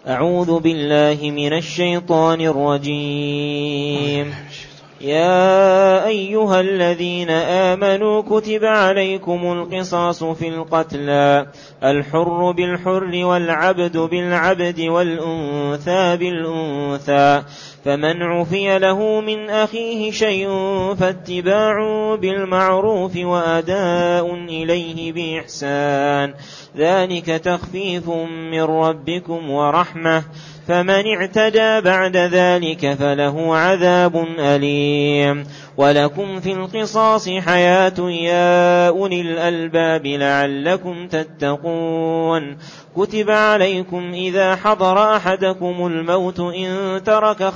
أعوذ بالله من الشيطان الرجيم. يا أيها الذين آمنوا كتب عليكم القصاص في القتلى، الحر بالحر والعبد بالعبد والأنثى بالأنثى، فمن عفي له من أخيه شيء فاتباع بالمعروف وأداء إليه بإحسان، ذلك تخفيف من ربكم ورحمة، فمن اعتدى بعد ذلك فله عذاب أليم. ولكم في القصاص حياة يا أولي الألباب لعلكم تتقون. كتب عليكم إذا حضر أحدكم الموت إن ترك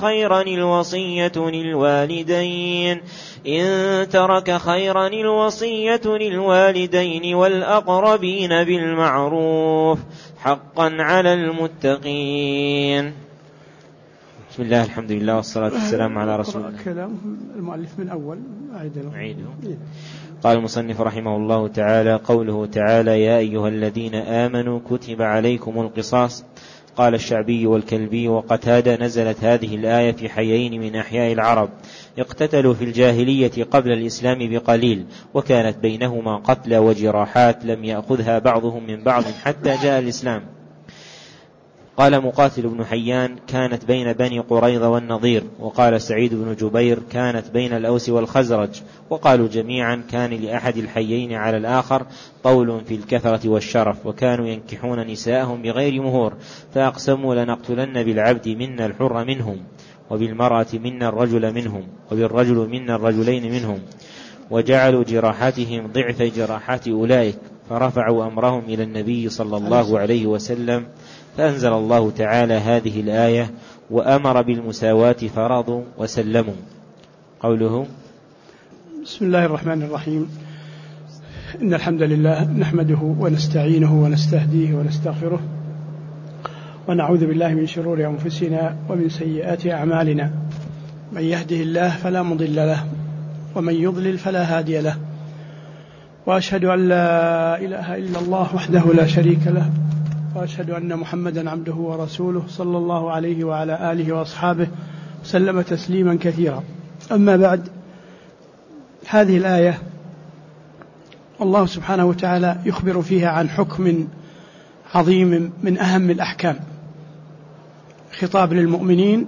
خيرا الوصية للوالدين والأقربين بالمعروف حقا على المتقين. بسم الله الحمد لله والصلاة والسلام على رسول الله. كلام المؤلف من أول أعيده. قال المصنف رحمه الله تعالى: قوله تعالى: يا أيها الذين آمنوا كتب عليكم القصاص. قال الشعبي والكلبي وقتادة: نزلت هذه الآية في حيين من أحياء العرب اقتتلوا في الجاهلية قبل الإسلام بقليل، وكانت بينهما قتلى وجراحات لم يأخذها بعضهم من بعض حتى جاء الإسلام. قال مقاتل بن حيان: كانت بين بني قريظة والنضير. وقال سعيد بن جبير: كانت بين الأوس والخزرج. وقالوا جميعا: كان لأحد الحيين على الآخر طول في الكثرة والشرف، وكانوا ينكحون نساءهم بغير مهور، فأقسموا: لنقتلن بالعبد منا الحر منهم، وبالمرأة منا الرجل منهم، وبالرجل منا الرجلين منهم، وجعلوا جراحاتهم ضعف جراحات أولئك، فرفعوا أمرهم إلى النبي صلى الله عليه وسلم، فأنزل الله تعالى هذه الآية: وأمر بالمساواة فرضوا وسلموا. قوله: بسم الله الرحمن الرحيم. إن الحمد لله نحمده ونستعينه ونستهديه ونستغفره، ونعوذ بالله من شرور أنفسنا ومن سيئات أعمالنا، من يهده الله فلا مضل له، ومن يضلل فلا هادي له، وأشهد أن لا إله إلا الله وحده لا شريك له، وأشهد أن محمدا عبده ورسوله صلى الله عليه وعلى آله وأصحابه وسلم تسليما كثيرا. أما بعد، هذه الآية الله سبحانه وتعالى يخبر فيها عن حكم عظيم من أهم الأحكام، خطاب للمؤمنين،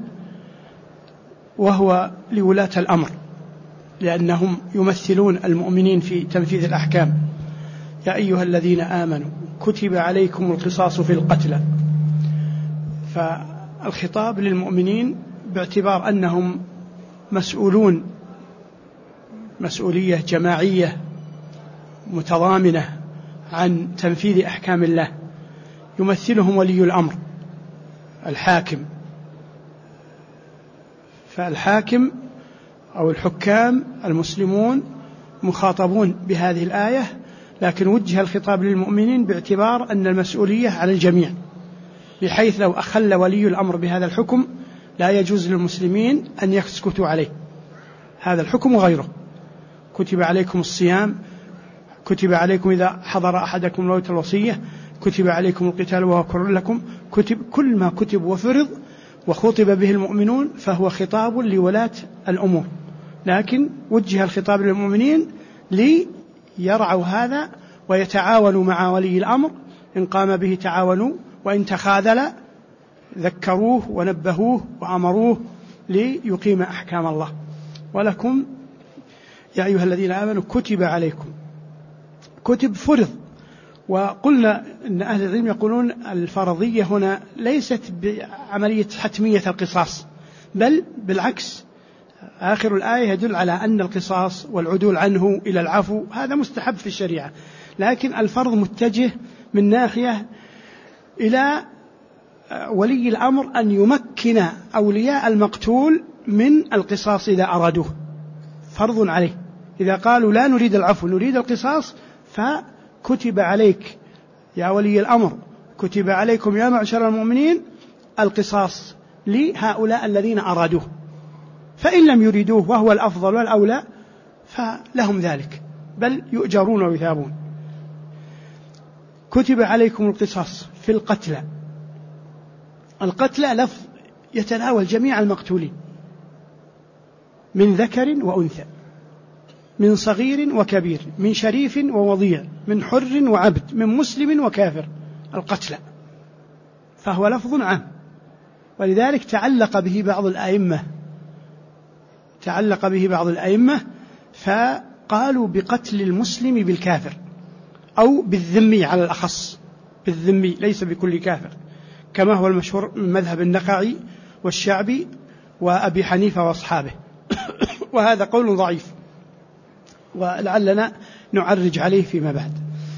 وهو لولاة الأمر، لأنهم يمثلون المؤمنين في تنفيذ الأحكام. يا أيها الذين آمنوا كتب عليكم القصاص في القتلى. فالخطاب للمؤمنين باعتبار أنهم مسؤولون مسؤولية جماعية متضامنة عن تنفيذ أحكام الله، يمثلهم ولي الأمر الحاكم. فالحاكم أو الحكام المسلمون مخاطبون بهذه الآية، لكن وجه الخطاب للمؤمنين باعتبار أن المسؤولية على الجميع، بحيث لو أخل ولي الأمر بهذا الحكم لا يجوز للمسلمين أن يسكتوا عليه. هذا الحكم وغيره. كتب عليكم الصيام، كتب عليكم إذا حضر أحدكم الموت الوصية، كتب عليكم القتال وهو كره لكم. كل ما كتب وفرض وخطب به المؤمنون فهو خطاب لولاة الأمور، لكن وجه الخطاب للمؤمنين ليرعوا هذا ويتعاونوا مع ولي الأمر، إن قام به تعاونوا، وإن تخاذل ذكروه ونبهوه وأمروه ليقيم أحكام الله. ولكم يا أيها الذين آمنوا كتب عليكم، كتب فرض. وقلنا أن أهل العلم يقولون الفرضية هنا ليست بعملية حتمية القصاص، بل بالعكس، آخر الآية يدل على أن القصاص والعدول عنه إلى العفو هذا مستحب في الشريعة، لكن الفرض متجه من ناحية إلى ولي الأمر أن يمكن أولياء المقتول من القصاص إذا أرادوه، فرض عليه. إذا قالوا لا نريد العفو نريد القصاص، فكتب عليك يا ولي الأمر، كتب عليكم يا معشر المؤمنين القصاص لهؤلاء الذين أرادوه. فإن لم يريدوه وهو الأفضل والأولى فلهم ذلك، بل يؤجرون ويثابون. كتب عليكم القصاص في القتلى. القتلى لفظ يتناول جميع المقتولين من ذكر وأنثى، من صغير وكبير، من شريف ووضيع، من حر وعبد، من مسلم وكافر، القتلى، فهو لفظ عام. ولذلك تعلق به بعض الأئمة فقالوا بقتل المسلم بالكافر أو بالذمي، على الأخص بالذمي ليس بكل كافر، كما هو المشهور من مذهب النخعي والشعبي وأبي حنيفة وأصحابه وهذا قول ضعيف ولعلنا نعرج عليه فيما بعد.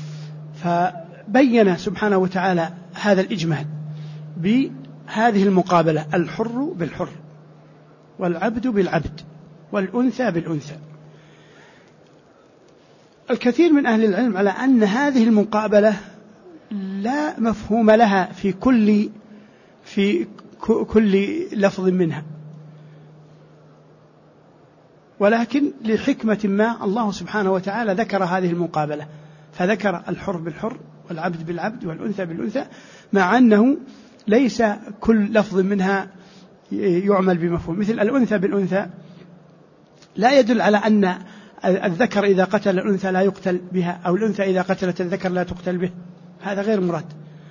فبين سبحانه وتعالى هذا الإجمال بهذه المقابلة: الحر بالحر، والعبد بالعبد، والأنثى بالأنثى. الكثير من أهل العلم على أن هذه المقابلة لا مفهوم لها في كل لفظ منها، ولكن لحكمة ما الله سبحانه وتعالى ذكر هذه المقابلة، فذكر الحر بالحر والعبد بالعبد والأنثى بالأنثى، مع أنه ليس كل لفظ منها يعمل بمفهوم. مثل الأنثى بالأنثى لا يدل على أن الذكر إذا قتل الأنثى لا يقتل بها، أو الأنثى إذا قتلت الذكر لا تقتل به، هذا غير مراد.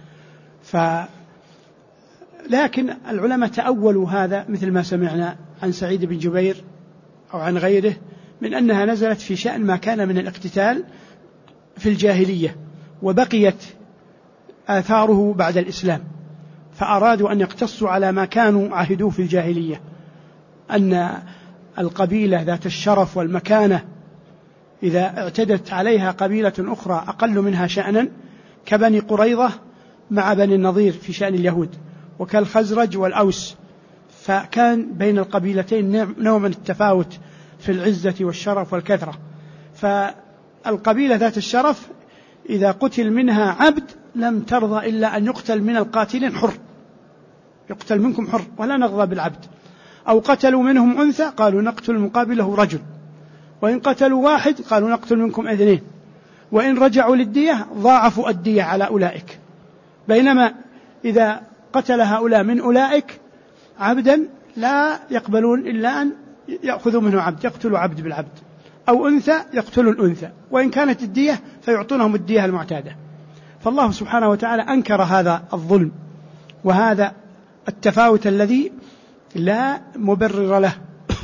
لكن العلماء تأولوا هذا مثل ما سمعنا عن سعيد بن جبير أو عن غيره من أنها نزلت في شأن ما كان من الاقتتال في الجاهلية وبقيت آثاره بعد الإسلام، فأرادوا أن يقتصوا على ما كانوا عهدوه في الجاهلية، أن القبيلة ذات الشرف والمكانة إذا اعتدت عليها قبيلة أخرى أقل منها شأنا كبني قريظة مع بني النضير في شأن اليهود، وكالخزرج والأوس، فكان بين القبيلتين نوع من التفاوت في العزة والشرف والكثرة. فالقبيلة ذات الشرف إذا قتل منها عبد لم ترضى إلا أن يقتل من القاتلين حر، يقتل منكم حر ولا نرضى بالعبد. أو قتلوا منهم أنثى قالوا نقتل مقابله رجل، وإن قتلوا واحد قالوا نقتل منكم اثنين، وإن رجعوا للدية ضاعفوا الدية على أولئك. بينما إذا قتل هؤلاء من أولئك عبدا لا يقبلون إلا أن يأخذوا منه عبد، يقتلوا عبد بالعبد، أو أنثى يقتلوا الأنثى، وإن كانت الدية فيعطونهم الدية المعتادة. فالله سبحانه وتعالى أنكر هذا الظلم وهذا التفاوت الذي لا مبرر له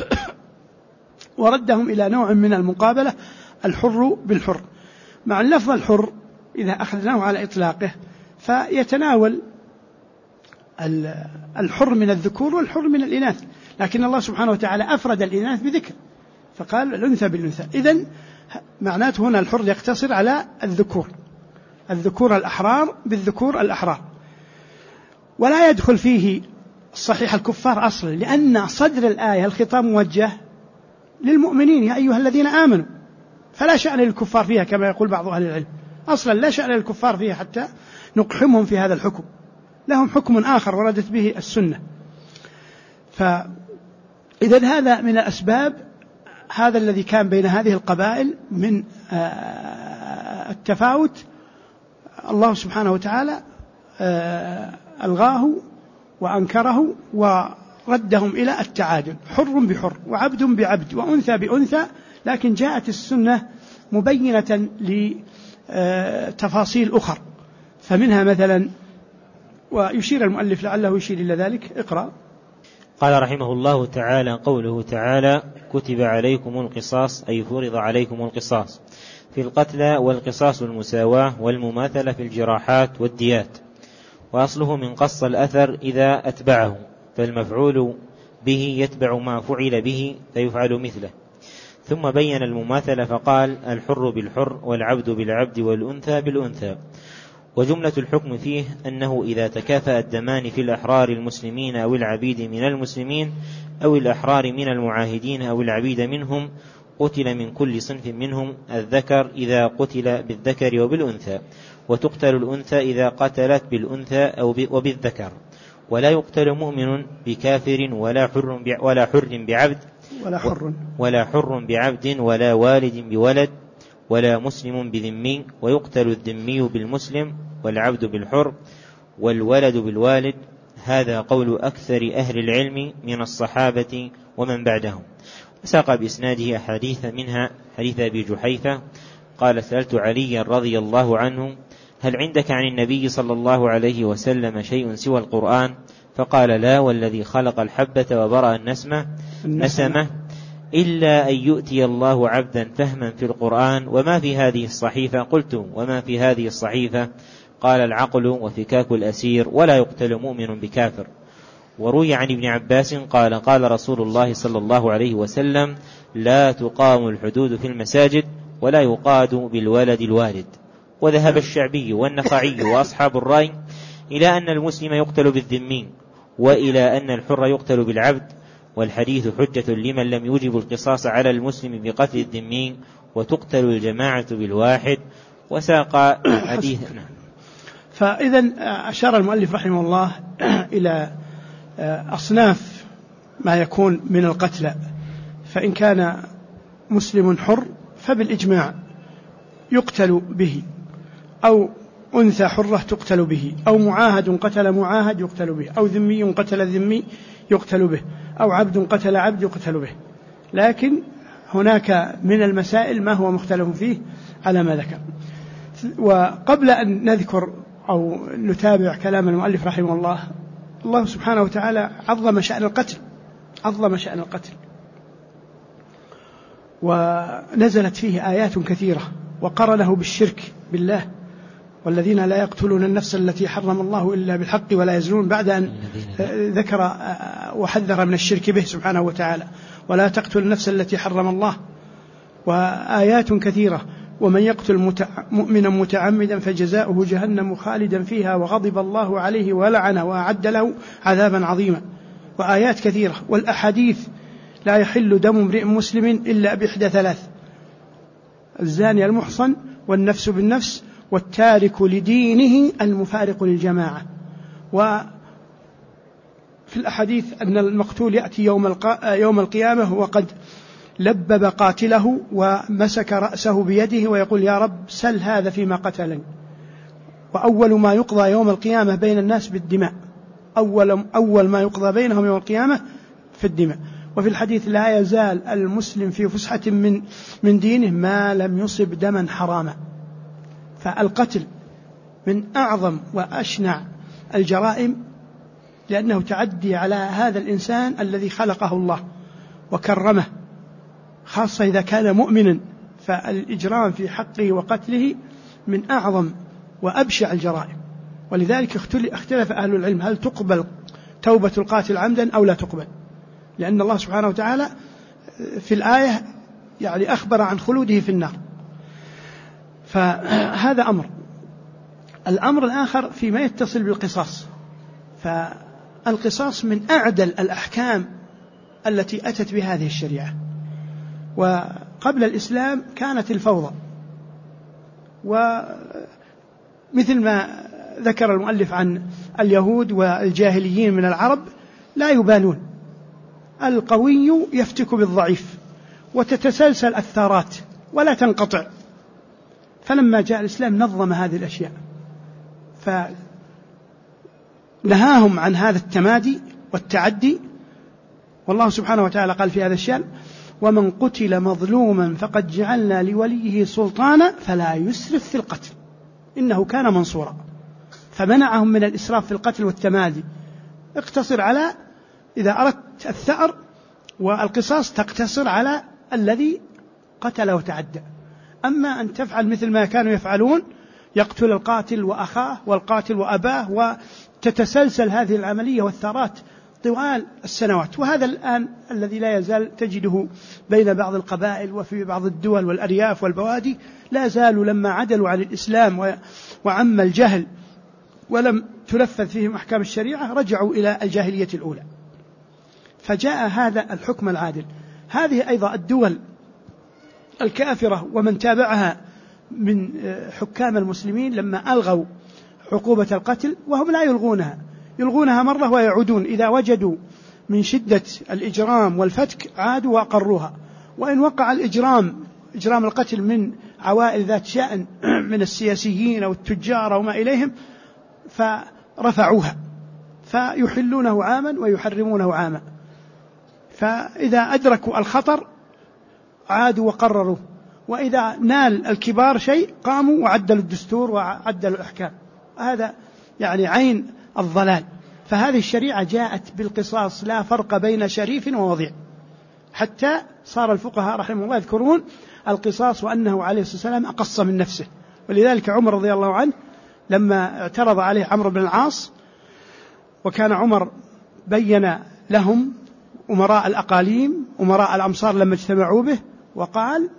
وردهم إلى نوع من المقابلة: الحر بالحر. مع اللفظ الحر إذا أخذناه على إطلاقه فيتناول الحر من الذكور والحر من الإناث، لكن الله سبحانه وتعالى أفرد الإناث بذكر فقال الأنثى بالأنثى. إذن معناته هنا الحر يقتصر على الذكور الأحرار بالذكور الأحرار، ولا يدخل فيه صحيح الكفار أصلا، لأن صدر الآية الخطاب موجه للمؤمنين: يا أيها الذين آمنوا، فلا شأن للكفار فيها كما يقول بعض أهل العلم، أصلا لا شأن للكفار فيها حتى نقحمهم في هذا الحكم، لهم حكم آخر وردت به السنة. فإذا هذا من الأسباب، هذا الذي كان بين هذه القبائل من التفاوت، الله سبحانه وتعالى ألغاه وأنكره وردهم إلى التعادل: حر بحر وعبد بعبد وأنثى بأنثى. لكن جاءت السنة مبينة لتفاصيل أخر، فمنها مثلا، ويشير المؤلف لعله يشير إلى ذلك. اقرأ. قال رحمه الله تعالى: قوله تعالى: كتب عليكم القصاص، أي فرض عليكم القصاص في القتلى، والقصاص المساواة والمماثلة في الجراحات والديات، وأصله من قص الأثر إذا أتبعه، فالمفعول به يتبع ما فعل به فيفعل مثله. ثم بين المماثلة فقال: الحر بالحر والعبد بالعبد والأنثى بالأنثى. وجملة الحكم فيه أنه إذا تكافأ الدمان في الأحرار المسلمين أو العبيد من المسلمين أو الأحرار من المعاهدين أو العبيد منهم، قتل من كل صنف منهم الذكر إذا قتل بالذكر وبالأنثى، وتقتل الأنثى إذا قتلت بالأنثى وبالذكر. ولا يقتل مؤمن بكافر ولا حر بعبد ولا والد بولد ولا مسلم بذمي، ويقتل الذمي بالمسلم والعبد بالحر والولد بالوالد. هذا قول أكثر أهل العلم من الصحابة ومن بعدهم. وساق بإسناده أحاديث منها حديث أبي جحيفة قال سألت علي رضي الله عنه هل عندك عن النبي صلى الله عليه وسلم شيء سوى القرآن؟ فقال لا والذي خلق الحبة وبرأ النسمة إلا أن يؤتي الله عبدا فهما في القرآن وما في هذه الصحيفة. قلت وما في هذه الصحيفة؟ قال العقل وفكاك الأسير ولا يقتل مؤمن بكافر. وروي عن ابن عباس قال قال رسول الله صلى الله عليه وسلم لا تقام الحدود في المساجد ولا يقاد بالولد الوالد. وذهب الشعبي والنخعي وأصحاب الرأي إلى أن المسلم يقتل بالذمي وإلى أن الحر يقتل بالعبد، والحديث حجة لمن لم يوجب القصاص على المسلم بقتل الذمي وتقتل الجماعة بالواحد. وساق حديث. فإذا أشار المؤلف رحمه الله إلى أصناف ما يكون من القتلى، فإن كان مسلم حر فبالإجماع يقتل به، أو أنثى حرة تقتل به، أو معاهد قتل معاهد يقتل به، أو ذمي قتل ذمي يقتل به، أو عبد قتل عبد يقتل به. لكن هناك من المسائل ما هو مختلف فيه على ما ذكر. وقبل أن نذكر أو نتابع كلام المؤلف رحمه الله، الله سبحانه وتعالى عظم شأن القتل ونزلت فيه آيات كثيرة، وقرنه بالشرك بالله، والذين لا يقتلون النفس التي حرم الله إلا بالحق ولا يزنون، بعد أن ذكر وحذر من الشرك به سبحانه وتعالى، ولا تقتل النفس التي حرم الله، وآيات كثيرة. ومن يقتل مؤمنا متعمدا فجزاؤه جهنم خالدا فيها وغضب الله عليه ولعنه وأعد له عذابا عظيما، وآيات كثيرة. والأحاديث لا يحل دم امرئ مسلم إلا بإحدى ثلاث: الزاني المحصن، والنفس بالنفس، والتارك لدينه المفارق للجماعة. وفي الأحاديث أن المقتول يأتي يوم القيامة وقد لبب قاتله ومسك رأسه بيده ويقول يا رب سل هذا فيما قتلني. وأول ما يقضى يوم القيامة بين الناس بالدماء، أول ما يقضى بينهم يوم القيامة في الدماء. وفي الحديث لا يزال المسلم في فسحة من دينه ما لم يصب دما حراما. فالقتل من أعظم وأشنع الجرائم، لأنه تعدي على هذا الإنسان الذي خلقه الله وكرمه، خاصة إذا كان مؤمنا، فالإجرام في حقه وقتله من أعظم وأبشع الجرائم. ولذلك اختلف أهل العلم هل تقبل توبة القاتل عمدا أو لا تقبل، لأن الله سبحانه وتعالى في الآية يعني أخبر عن خلوده في النار. فهذا أمر. الأمر الآخر فيما يتصل بالقصاص، فالقصاص من أعدل الأحكام التي أتت بهذه الشريعة. وقبل الإسلام كانت الفوضى، ومثل ما ذكر المؤلف عن اليهود والجاهليين من العرب لا يبالون، القوي يفتك بالضعيف وتتسلسل الثارات ولا تنقطع. فلما جاء الإسلام نظم هذه الأشياء، فنهاهم عن هذا التمادي والتعدي. والله سبحانه وتعالى قال في هذا الشأن ومن قتل مظلوما فقد جعلنا لوليه سلطانا فلا يسرف في القتل إنه كان منصورا. فمنعهم من الإسراف في القتل والتمادي. اقتصر على إذا أردت الثأر والقصاص تقتصر على الذي قتل وتعدى. أما أن تفعل مثل ما كانوا يفعلون، يقتل القاتل وأخاه والقاتل وأباه، وتتسلسل هذه العملية والثارات طوال السنوات. وهذا الآن الذي لا يزال تجده بين بعض القبائل وفي بعض الدول والأرياف والبوادي، لا زالوا لما عدلوا عن الإسلام وعم الجهل ولم تنفذ فيهم أحكام الشريعة رجعوا إلى الجاهلية الأولى. فجاء هذا الحكم العادل. هذه أيضا الدول الكافرة ومن تابعها من حكام المسلمين لما ألغوا عقوبة القتل، وهم لا يلغونها مرة ويعودون إذا وجدوا من شدة الإجرام والفتك عادوا وأقروها. وإن وقع إجرام القتل من عوائل ذات شأن من السياسيين أو التجار أو ما إليهم فرفعوها. فيحلونه عاما ويحرمونه عاما، فإذا أدركوا الخطر عادوا وقرروا، وإذا نال الكبار شيء قاموا وعدلوا الدستور وعدلوا الأحكام. هذا يعني عين الضلال. فهذه الشريعة جاءت بالقصاص، لا فرق بين شريف ووضيع، حتى صار الفقهاء رحمه الله يذكرون القصاص وأنه عليه الصلاة والسلام أقص من نفسه. ولذلك عمر رضي الله عنه لما اعترض عليه عمرو بن العاص، وكان عمر بين لهم أمراء الأقاليم أمراء الأمصار لما اجتمعوا به، وقال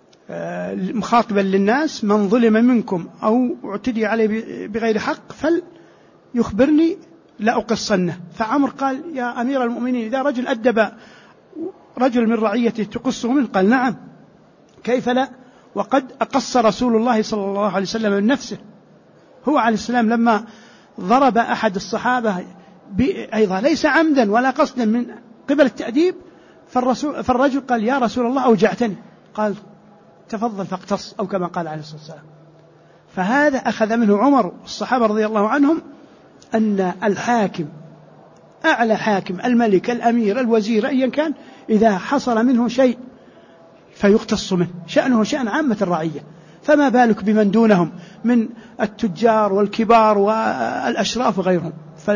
مخاطبا للناس: من ظلم منكم أو اعتدي عليه بغير حق فليخبرني لأقصنه. فعمر قال: يا أمير المؤمنين، إذا رجل أدب رجل من رعيته تقصه منه؟ قال: نعم، كيف لا، وقد أقص رسول الله صلى الله عليه وسلم من نفسه. هو عليه السلام لما ضرب أحد الصحابة أيضا ليس عمدا ولا قصدا من قبل التأديب، فالرجل قال: يا رسول الله أوجعتني. قال: تفضل فاقتص، أو كما قال عليه الصلاة والسلام. فهذا أخذ منه عمر والصحابة رضي الله عنهم أن الحاكم، أعلى حاكم، الملك، الأمير، الوزير، أيا كان، إذا حصل منه شيء فيقتص منه، شأنه شأن عامة الرعية، فما بالك بمن دونهم من التجار والكبار والأشراف وغيرهم.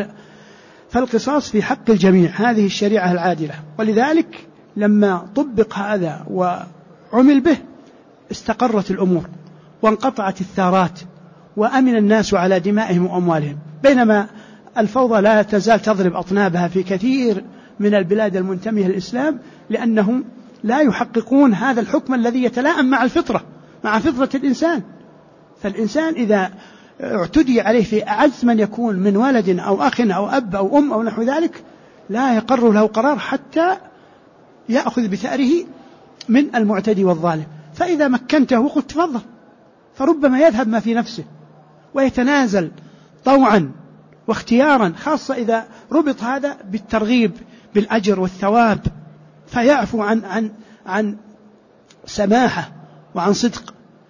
فالقصاص في حق الجميع، هذه الشريعة العادلة. ولذلك لما طبق هذا وعمل به استقرت الأمور وانقطعت الثارات وأمن الناس على دمائهم وأموالهم، بينما الفوضى لا تزال تضرب أطنابها في كثير من البلاد المنتمية للإسلام، لأنهم لا يحققون هذا الحكم الذي يتلائم مع الفطرة، مع فطرة الإنسان. فالإنسان إذا اعتدي عليه في أعز من يكون من ولد أو أخ أو أب أو أم أو نحو ذلك، لا يقر له قرار حتى يأخذ بثأره من المعتدي والظالم. فإذا مكنته وقلت تفضل، فربما يذهب ما في نفسه ويتنازل طوعا واختيارا، خاصة إذا ربط هذا بالترغيب بالأجر والثواب، فيعفو عن سماحة وعن صدق.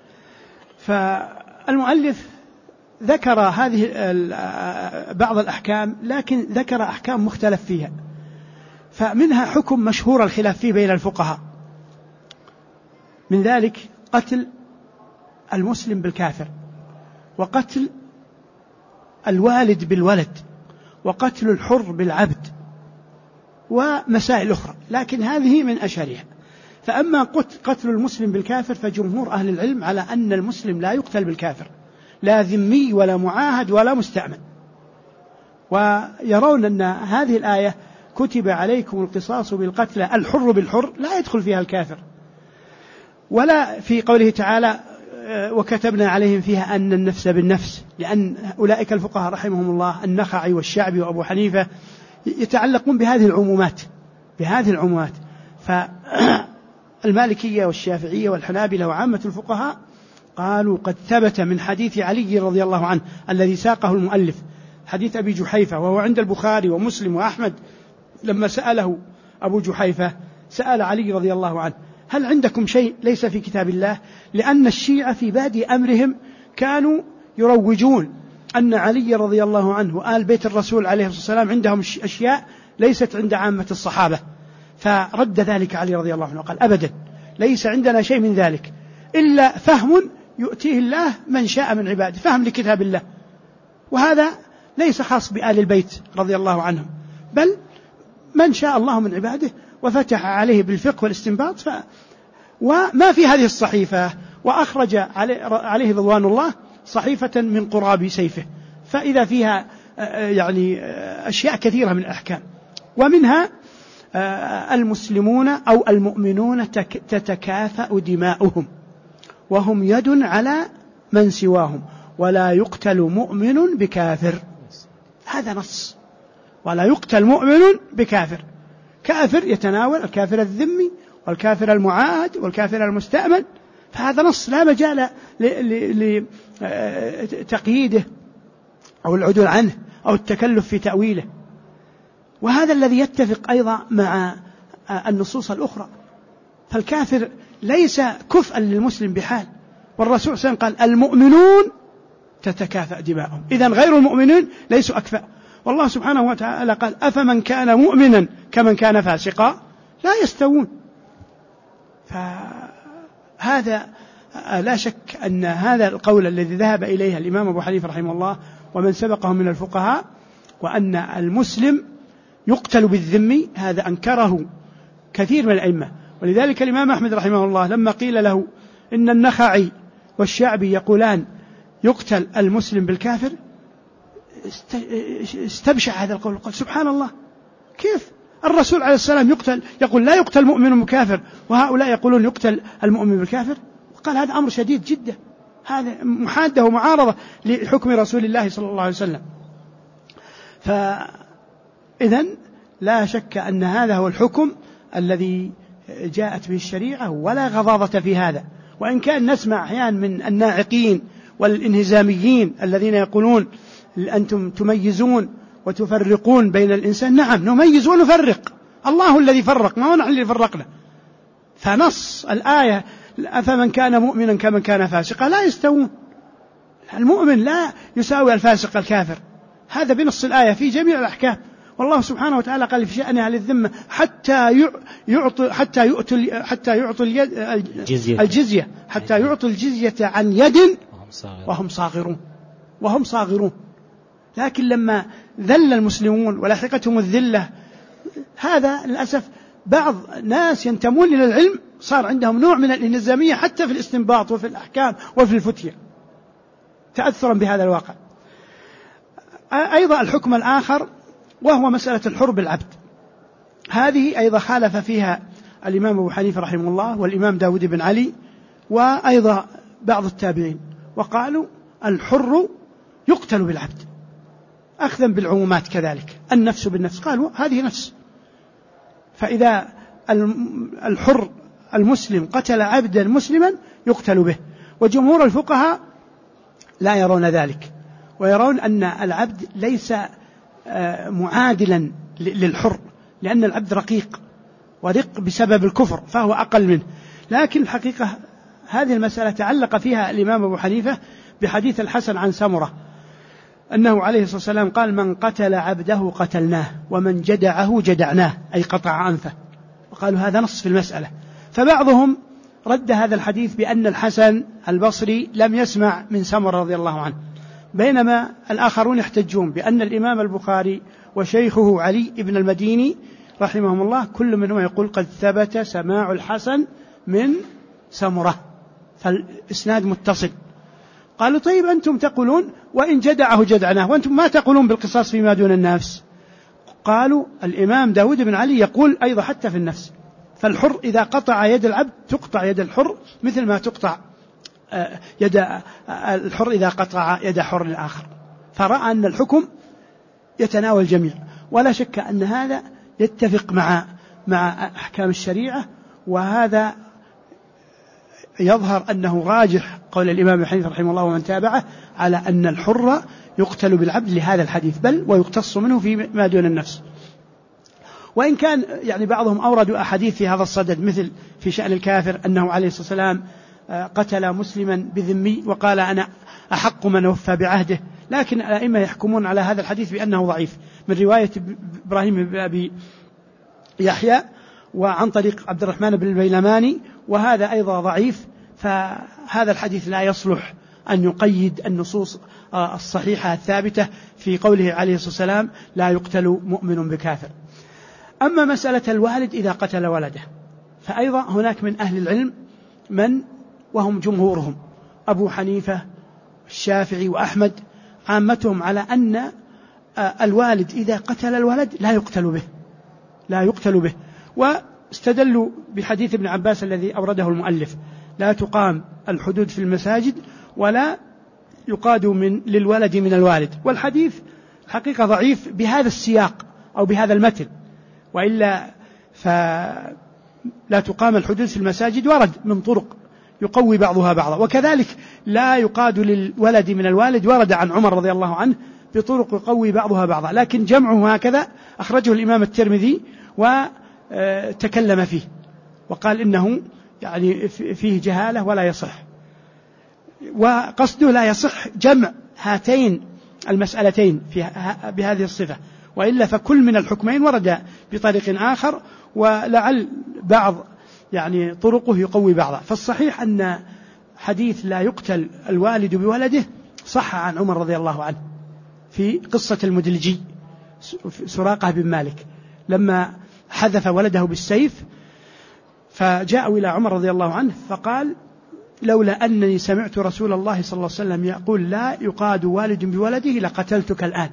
فالمؤلف ذكر هذه بعض الأحكام، لكن ذكر أحكام مختلف فيها، فمنها حكم مشهور الخلاف فيه بين الفقهاء، من ذلك قتل المسلم بالكافر، وقتل الوالد بالولد، وقتل الحر بالعبد، ومسائل أخرى، لكن هذه من أشهرها. فأما قتل المسلم بالكافر فجمهور أهل العلم على أن المسلم لا يقتل بالكافر، لا ذمي ولا معاهد ولا مستأمن، ويرون أن هذه الآية كتب عليكم القصاص بالقتلى الحر بالحر لا يدخل فيها الكافر، ولا في قوله تعالى وكتبنا عليهم فيها أن النفس بالنفس، لأن أولئك الفقهاء رحمهم الله النخعي والشعبي وأبو حنيفة يتعلقون بهذه العمومات. فالمالكية والشافعية والحنابلة وعامة الفقهاء قالوا قد ثبت من حديث علي رضي الله عنه الذي ساقه المؤلف، حديث أبي جحيفة، وهو عند البخاري ومسلم وأحمد، لما سأله أبو جحيفة سأل علي رضي الله عنه: هل عندكم شيء ليس في كتاب الله؟ لأن الشيعة في بادئ أمرهم كانوا يروجون أن علي رضي الله عنه وآل بيت الرسول عليه الصلاة والسلام عندهم أشياء ليست عند عامة الصحابة، فرد ذلك علي رضي الله عنه وقال: أبدا، ليس عندنا شيء من ذلك إلا فهم يؤتيه الله من شاء من عباده، فهم لكتاب الله، وهذا ليس خاص بآل البيت رضي الله عنهم، بل من شاء الله من عباده وفتح عليه بالفقه والاستنباط. وما في هذه الصحيفة، وأخرج عليه رضوان الله صحيفة من قراب سيفه، فإذا فيها يعني أشياء كثيرة من الأحكام، ومنها المسلمون أو المؤمنون تتكافأ دماؤهم وهم يد على من سواهم ولا يقتل مؤمن بكافر. هذا نص، ولا يقتل مؤمن بكافر. كافر يتناول الكافر الذمي والكافر المعاهد والكافر المستأمن، فهذا نص لا مجال لتقييده أو العدول عنه أو التكلف في تأويله. وهذا الذي يتفق أيضا مع النصوص الأخرى، فالكافر ليس كفءا للمسلم بحال، والرسول صلى الله عليه وسلم قال: المؤمنون تتكافأ دماؤهم، إذن غير المؤمنين ليسوا أكفأ. والله سبحانه وتعالى قال أفمن كان مؤمنا كمن كان فاسقا لا يستوون. فهذا لا شك أن هذا القول الذي ذهب إليه الإمام أبو حنيفة رحمه الله ومن سبقه من الفقهاء، وأن المسلم يقتل بالذم، هذا أنكره كثير من الأئمة. ولذلك الإمام أحمد رحمه الله لما قيل له إن النخعي والشعبي يقولان يقتل المسلم بالكافر استبشع هذا القول، قال سبحان الله، كيف الرسول عليه السلام يقول لا يقتل مؤمن بكافر، وهؤلاء يقولون يقتل المؤمن بالكافر؟ قال هذا أمر شديد جدا، هذا محادة ومعارضة لحكم رسول الله صلى الله عليه وسلم. فإذن لا شك أن هذا هو الحكم الذي جاءت به الشريعة، ولا غضاضة في هذا. وإن كان نسمع أحيانا من الناعقين والانهزاميين الذين يقولون أنتم تميزون وتفرقون بين الإنسان، نعم نميز ونفرق، الله الذي فرق، ما هو نحن اللي فرقنا. فنص الآية أفمن كان مؤمنا كمن كان فاسقا لا يستوون، المؤمن لا يساوي الفاسق الكافر، هذا بنص الآية في جميع الأحكام. والله سبحانه وتعالى قال في شأن أهل الذمة حتى يعطوا الجزية، حتى يعطوا الجزية عن يد وهم صاغرون. لكن لما ذل المسلمون ولحقتهم الذلة، هذا للأسف بعض ناس ينتمون إلى العلم صار عندهم نوع من الانهزامية حتى في الاستنباط وفي الأحكام وفي الفتية، تأثرا بهذا الواقع. أيضا الحكم الآخر وهو مسألة الحر بالعبد، هذه أيضا خالف فيها الإمام أبو حنيفة رحمه الله والإمام داود بن علي وأيضا بعض التابعين، وقالوا الحر يقتل بالعبد أخذا بالعمومات، كذلك النفس بالنفس، قالوا هذه نفس. فإذا الحر المسلم قتل عبدا مسلما يقتل به. وجمهور الفقهاء لا يرون ذلك، ويرون أن العبد ليس معادلا للحر، لأن العبد رقيق، ورق بسبب الكفر فهو أقل منه. لكن الحقيقة هذه المسألة تعلق فيها الإمام أبو حنيفة بحديث الحسن عن سمرة أنه عليه الصلاة والسلام قال من قتل عبده قتلناه ومن جدعه جدعناه، أي قطع أنفه، وقالوا هذا نص في المسألة. فبعضهم رد هذا الحديث بأن الحسن البصري لم يسمع من سمرة رضي الله عنه، بينما الآخرون يحتجون بأن الإمام البخاري وشيخه علي بن المديني رحمهم الله كل منهم يقول قد ثبت سماع الحسن من سمرة، فالإسناد متصل. قالوا طيب أنتم تقولون وإن جدعه جدعناه، وأنتم ما تقولون بالقصاص فيما دون النفس. قالوا الإمام داود بن علي يقول أيضا حتى في النفس، فالحر إذا قطع يد العبد تقطع يد الحر مثل ما تقطع يد الحر إذا قطع يد حر الآخر. فرأى أن الحكم يتناول الجميع، ولا شك أن هذا يتفق مع أحكام الشريعة، وهذا يظهر أنه راجح قول الإمام ابن حنيفة رحمه الله ومن تابعه على أن الحر يقتل بالعبد لهذا الحديث، بل ويقتص منه فيما دون النفس. وإن كان يعني بعضهم أوردوا أحاديث في هذا الصدد، مثل في شأن الكافر أنه عليه الصلاة والسلام قتل مسلما بذمي وقال أنا أحق من وفى بعهده، لكن الأئمة يحكمون على هذا الحديث بأنه ضعيف من رواية إبراهيم بن أبي يحيى وعن طريق عبد الرحمن بن البيلماني، وهذا أيضا ضعيف. فهذا الحديث لا يصلح أن يقيد النصوص الصحيحة الثابتة في قوله عليه الصلاة والسلام لا يقتل مؤمن بكافر. أما مسألة الوالد إذا قتل ولده، فأيضا هناك من أهل العلم من وهم جمهورهم أبو حنيفة الشافعي وأحمد عامتهم على أن الوالد إذا قتل الولد لا يقتل به، واستدلوا بحديث ابن عباس الذي أورده المؤلف لا تقام الحدود في المساجد ولا يقاد للولد من الوالد. والحديث حقيقة ضعيف بهذا السياق أو بهذا المتن، وإلا فلا تقام الحدود في المساجد ورد من طرق يقوي بعضها بعضا. وكذلك لا يقاد للولد من الوالد ورد عن عمر رضي الله عنه بطرق يقوي بعضها بعضا، لكن جمعه هكذا أخرجه الإمام الترمذي وتكلم فيه وقال إنه يعني فيه جهالة ولا يصح، وقصده لا يصح جمع هاتين المسألتين بهذه الصفة، وإلا فكل من الحكمين ورد بطريق آخر، ولعل بعض يعني طرقه يقوي بعضها. فالصحيح أن حديث لا يقتل الوالد بولده صح عن عمر رضي الله عنه في قصة المدلجي سراقة بن مالك لما حذف ولده بالسيف، فجاءوا إلى عمر رضي الله عنه فقال: لولا أنني سمعت رسول الله صلى الله عليه وسلم يقول لا يقاد والد بولده لقتلتك الآن.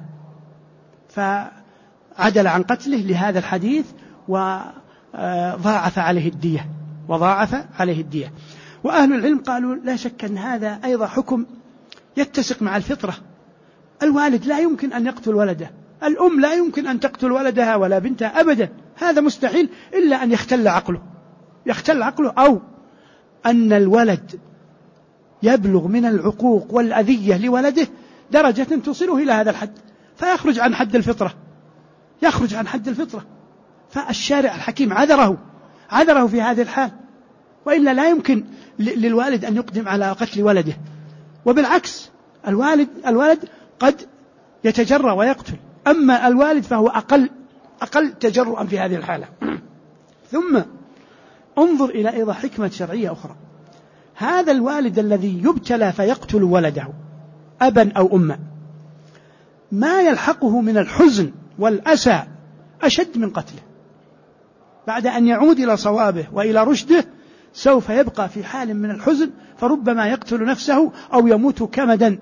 فعدل عن قتله لهذا الحديث وضاعف عليه الدية. وأهل العلم قالوا لا شك أن هذا أيضا حكم يتسق مع الفطرة. الوالد لا يمكن أن يقتل ولده، الأم لا يمكن أن تقتل ولدها ولا بنتها أبدا، هذا مستحيل إلا أن يختل عقله أو أن الولد يبلغ من العقوق والأذية لولده درجة تصله إلى هذا الحد فيخرج عن حد الفطرة. فالشارع الحكيم عذره في هذه الحال، وإلا لا يمكن للوالد أن يقدم على قتل ولده. وبالعكس الوالد قد يتجرأ ويقتل، أما الوالد فهو أقل تجرؤا في هذه الحالة. ثم انظر إلى أيضا حكمة شرعية أخرى. هذا الوالد الذي يبتلى فيقتل ولده أبا أو أما، ما يلحقه من الحزن والأسى أشد من قتله. بعد أن يعود إلى صوابه وإلى رشده سوف يبقى في حال من الحزن، فربما يقتل نفسه أو يموت كمدا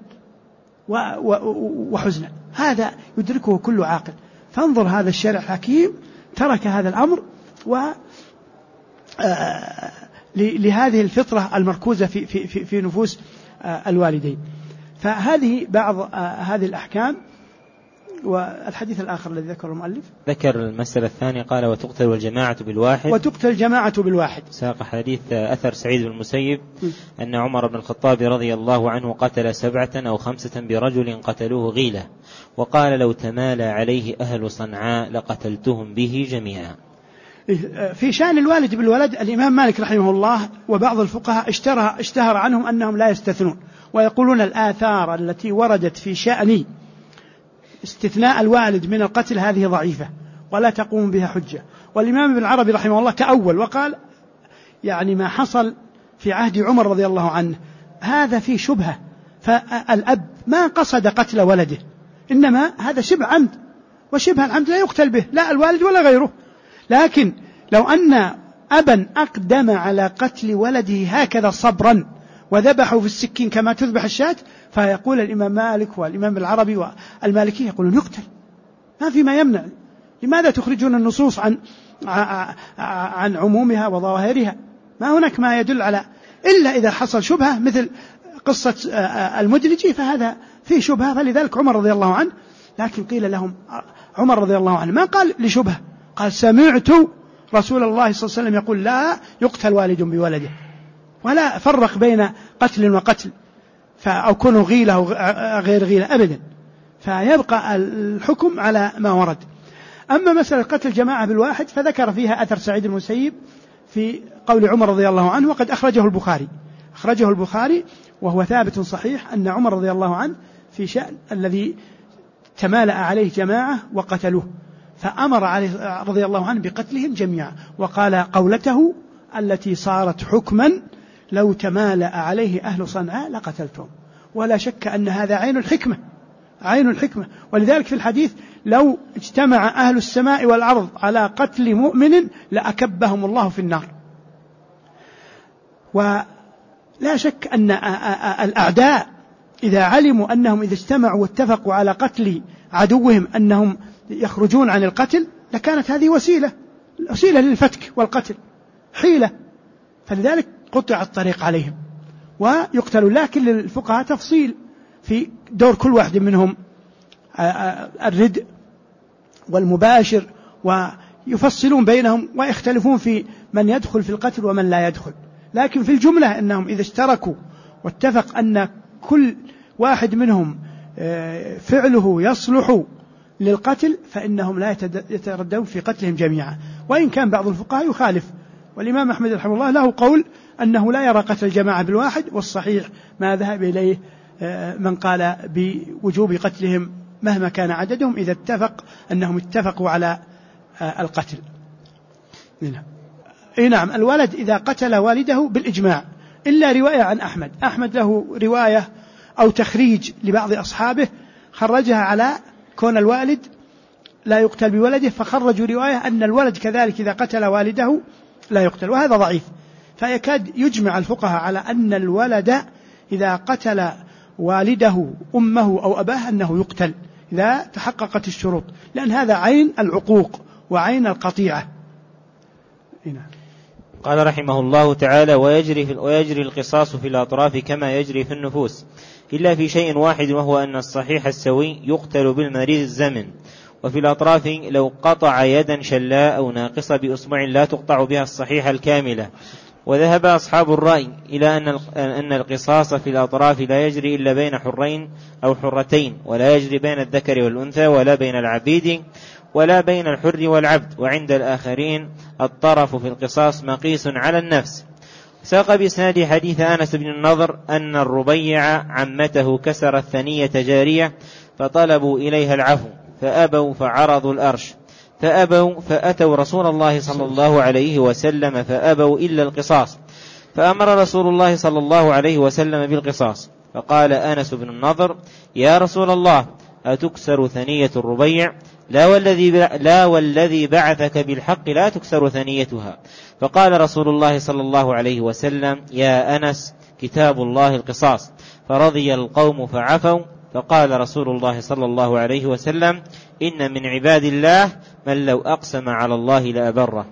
وحزنا. هذا يدركه كل عاقل. فانظر هذا الشارع الحكيم ترك هذا الأمر لهذه الفطرة المركوزة في نفوس الوالدين. فهذه بعض هذه الأحكام. والحديث الآخر الذي ذكره المؤلف ذكر المسألة الثانية قال: وتقتل الجماعة بالواحد. ساق حديث أثر سعيد بن المسيب أن عمر بن الخطاب رضي الله عنه قتل 7 أو 5 برجل قتلوه غيلة، وقال: لو تمالى عليه أهل صنعاء لقتلتهم به جميعا. في شأن الوالد بالولد الإمام مالك رحمه الله وبعض الفقهاء اشتهر عنهم أنهم لا يستثنون، ويقولون الآثار التي وردت في شأن استثناء الوالد من القتل هذه ضعيفة ولا تقوم بها حجة. والإمام ابن عربي رحمه الله تأول وقال: يعني ما حصل في عهد عمر رضي الله عنه هذا فيه شبهة، فالأب ما قصد قتل ولده، إنما هذا شبه عمد، وشبه العمد لا يقتل به لا الوالد ولا غيره. لكن لو أن أبا أقدم على قتل ولده هكذا صبرا وذبحوا في السكين كما تذبح الشاة، فيقول الإمام مالك والإمام العربي والمالكي يقولون يقتل، ما في ما يمنع. لماذا تخرجون النصوص عن عمومها وظواهرها؟ ما هناك ما يدل على، إلا إذا حصل شبهة مثل قصة المدلجي فهذا فيه شبهة، فلذلك عمر رضي الله عنه. لكن قيل لهم عمر رضي الله عنه ما قال لشبهة، قال: سمعت رسول الله صلى الله عليه وسلم يقول لا يقتل والد بولده، ولا فرق بين قتل وقتل أو كونه غيلة أو غير غيلة أبدا، فيبقى الحكم على ما ورد. أما مسألة قتل جماعة بالواحد فذكر فيها أثر سعيد المسيب في قول عمر رضي الله عنه، وقد أخرجه البخاري وهو ثابت صحيح أن عمر رضي الله عنه في شأن الذي تمالأ عليه جماعة وقتلوه، فأمر عليه رضي الله عنه بقتلهم جميعا، وقال قولته التي صارت حكما: لو تمالأ عليه أهل صنعاء لقتلتهم. ولا شك أن هذا عين الحكمة. ولذلك في الحديث: لو اجتمع أهل السماء والأرض على قتل مؤمن لأكبهم الله في النار. ولا شك أن الأعداء إذا علموا أنهم إذا اجتمعوا واتفقوا على قتل عدوهم أنهم يخرجون عن القتل، لكانت هذه وسيلة للفتك والقتل، حيلة، فلذلك قطع الطريق عليهم ويقتلوا. لكن للفقهاء تفصيل في دور كل واحد منهم، الردء والمباشر، ويفصلون بينهم ويختلفون في من يدخل في القتل ومن لا يدخل. لكن في الجملة أنهم إذا اشتركوا واتفق أن كل واحد منهم فعله يصلح للقتل فإنهم لا يتردون في قتلهم جميعا. وإن كان بعض الفقهاء يخالف، والإمام أحمد رحمه الله له قول أنه لا يرى قتل الجماعة بالواحد، والصحيح ما ذهب إليه من قال بوجوب قتلهم مهما كان عددهم إذا اتفق أنهم اتفقوا على القتل. نعم الولد إذا قتل والده بالإجماع، إلا رواية عن أحمد له رواية أو تخريج لبعض أصحابه خرجها على كون الوالد لا يقتل بولده، فخرجوا رواية أن الولد كذلك إذا قتل والده لا يقتل، وهذا ضعيف. فيكاد يجمع الفقهاء على أن الولد إذا قتل والده أمه أو أباه أنه يقتل إذا تحققت الشروط، لأن هذا عين العقوق وعين القطيعة. قال رحمه الله تعالى: ويجري القصاص في الأطراف كما يجري في النفوس، إلا في شيء واحد، وهو أن الصحيح السوي يقتل بالمريض الزمن، وفي الأطراف لو قطع يدا شلاء أو ناقصة بأصبع لا تقطع بها الصحيحة الكاملة. وذهب أصحاب الرأي إلى أن القصاص في الأطراف لا يجري إلا بين حرين أو حرتين، ولا يجري بين الذكر والأنثى، ولا بين العبيد، ولا بين الحر والعبد. وعند الآخرين الطرف في القصاص مقيس على النفس. ساق بإسناد حديث أنس بن النضر أن الربيع عمته كسرت ثنية جارية فطلبوا إليها العفو فأبوا فعرضوا الأرش، فأبوا فأتوا رسول الله صلى الله عليه وسلم فأبوا إلا القصاص، فأمر رسول الله صلى الله عليه وسلم بالقصاص. فقال أنس بن النضر: يا رسول الله، أتكسر ثنية الربيع؟ لا والذي بعثك بالحق لا تكسر ثنيتها. فقال رسول الله صلى الله عليه وسلم: يا أنس، كتاب الله القصاص. فرضي القوم فعفوا. فقال رسول الله صلى الله عليه وسلم: إن من عباد الله من لو أقسم على الله لأبره.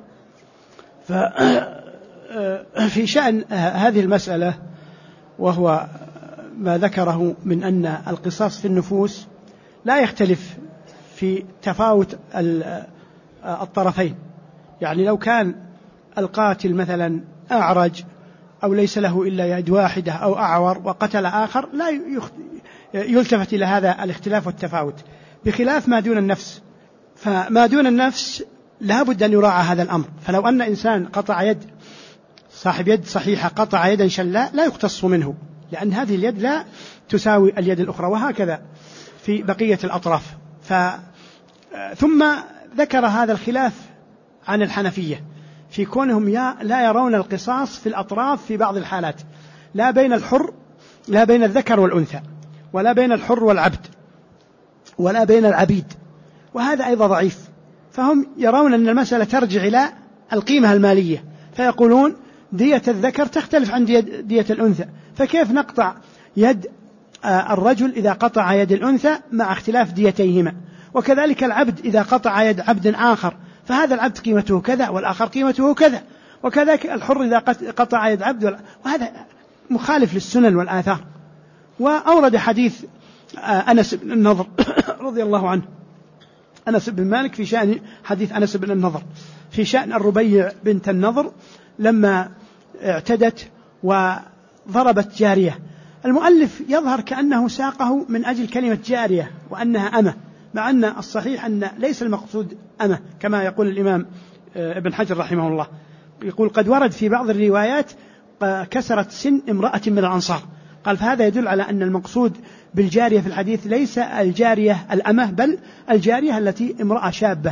في شأن هذه المسألة، وهو ما ذكره من أن القصاص في النفوس لا يختلف في تفاوت الطرفين. يعني لو كان القاتل مثلا أعرج أو ليس له إلا يد واحدة أو أعور وقتل آخر لا يلتفت إلى هذا الاختلاف والتفاوت، بخلاف ما دون النفس. فما دون النفس لا بد أن يراعى هذا الأمر. فلو أن إنسان قطع يد صاحب يد صحيحة، قطع يدا شلاء، لا يقتص منه، لأن هذه اليد لا تساوي اليد الأخرى، وهكذا في بقية الأطراف. ثم ذكر هذا الخلاف عن الحنفية في كونهم لا يرون القصاص في الأطراف في بعض الحالات، لا بين الحر، لا بين الذكر والأنثى، ولا بين الحر والعبد، ولا بين العبيد، وهذا أيضا ضعيف. فهم يرون أن المسألة ترجع إلى القيمة المالية، فيقولون دية الذكر تختلف عن دية الأنثى، فكيف نقطع يد الرجل إذا قطع يد الأنثى مع اختلاف ديتيهما؟ وكذلك العبد إذا قطع يد عبد آخر، فهذا العبد قيمته كذا والآخر قيمته كذا، وكذلك الحر إذا قطع يد عبد، وهذا مخالف للسنن والآثار. وأورد حديث أنس بن النضر رضي الله عنه، أنس بن مالك، في شأن حديث أنس بن النضر في شأن الربيع بنت النضر لما اعتدت وضربت جارية. المؤلف يظهر كأنه ساقه من أجل كلمة جارية وأنها أمة، مع أن الصحيح أن ليس المقصود أمة، كما يقول الإمام ابن حجر رحمه الله، يقول قد ورد في بعض الروايات كسرت سن امرأة من الأنصار. قال فهذا يدل على أن المقصود بالجارية في الحديث ليس الجارية الأمة، بل الجارية التي امرأة شابة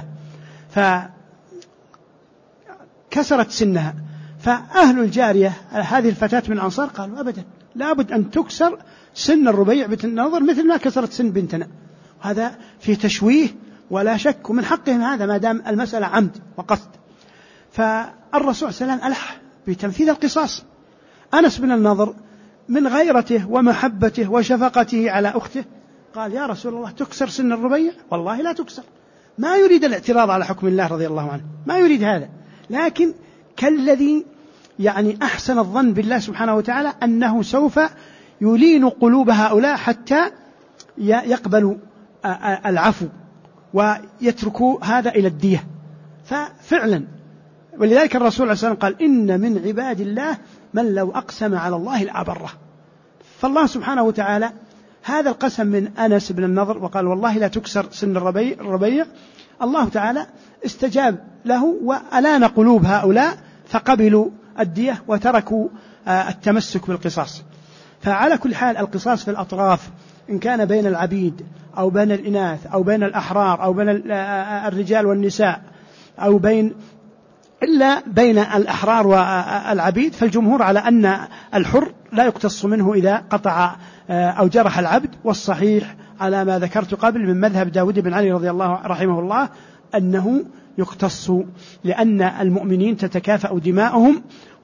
فكسرت سنها. فأهل الجارية هذه الفتاة من الأنصار قالوا أبدا، لابد أن تكسر سن الربيع بنت النضر مثل ما كسرت سن بنتنا. هذا في تشويه ولا شك، ومن حقهم هذا ما دام المسألة عمد وقصد. فالرسول صلى الله عليه وسلم ألح بتنفيذ القصاص. أنس بن النضر من غيرته ومحبته وشفقته على أخته قال يا رسول الله تكسر سن الربيع؟ والله لا تكسر. ما يريد الاعتراض على حكم الله رضي الله عنه، ما يريد هذا، لكن كالذي يعني أحسن الظن بالله سبحانه وتعالى أنه سوف يلين قلوب هؤلاء حتى يقبلوا العفو ويتركوا هذا إلى الدية. ففعلا ولذلك الرسول عليه الصلاة والسلام قال إن من عباد الله من لو أقسم على الله لأبره. فالله سبحانه وتعالى هذا القسم من أنس بن النضر وقال والله لا تكسر سن الربيع، الله تعالى استجاب له وألان قلوب هؤلاء فقبلوا الدية وتركوا التمسك بالقصاص. فعلى كل حال القصاص في الأطراف إن كان بين العبيد أو بين الإناث أو بين الأحرار أو بين الرجال والنساء أو إلا بين الأحرار والعبيد، فالجمهور على أن الحر لا يقتص منه إذا قطع أو جرح العبد. والصحيح على ما ذكرت قبل من مذهب داود بن علي رضي الله رحمه الله أنه يقتص، لأن المؤمنين تتكافأ دماؤهم.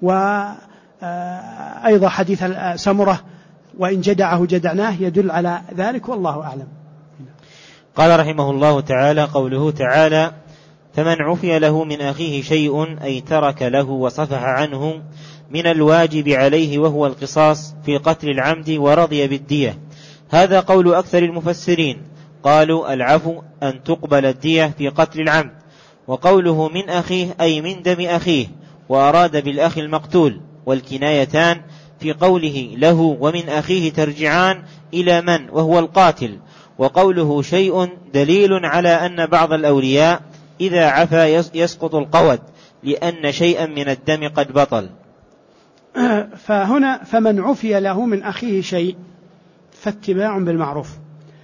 وأيضا حديث سمرة وإن جدعه جدعناه يدل على ذلك، والله أعلم. قال رحمه الله تعالى: قوله تعالى: فمن عفي له من أخيه شيء أي ترك له وصفح عنه من الواجب عليه وهو القصاص في قتل العمد ورضي بالدية. هذا قول أكثر المفسرين، قالوا العفو أن تقبل الدية في قتل العمد، وقوله من أخيه أي من دم أخيه، وأراد بالأخ المقتول، والكنايتان في قوله له ومن أخيه ترجعان إلى من وهو القاتل. وقوله شيء دليل على أن بعض الأولياء إذا عفا يسقط القود، لأن شيئا من الدم قد بطل. فهنا فمن عفي له من أخيه شيء فاتباع بالمعروف.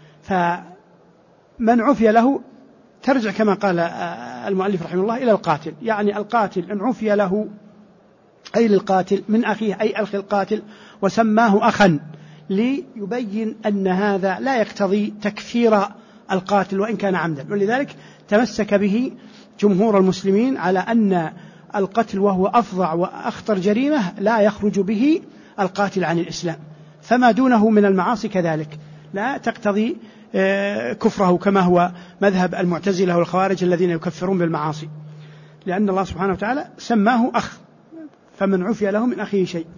فمن عفي له ترجع كما قال المؤلف رحمه الله إلى القاتل، يعني القاتل إن عفي له أي للقاتل من أخيه أي أخي القاتل وسماه أخا، ليبين أن هذا لا يقتضي تكفير القاتل وإن كان عمدا. ولذلك تمسك به جمهور المسلمين على أن القتل وهو أفظع وأخطر جريمة لا يخرج به القاتل عن الإسلام، فما دونه من المعاصي كذلك لا تقتضي كفره، كما هو مذهب المعتزلة والخوارج الذين يكفرون بالمعاصي، لأن الله سبحانه وتعالى سماه أخ. فمن عفي له من أخيه شيء،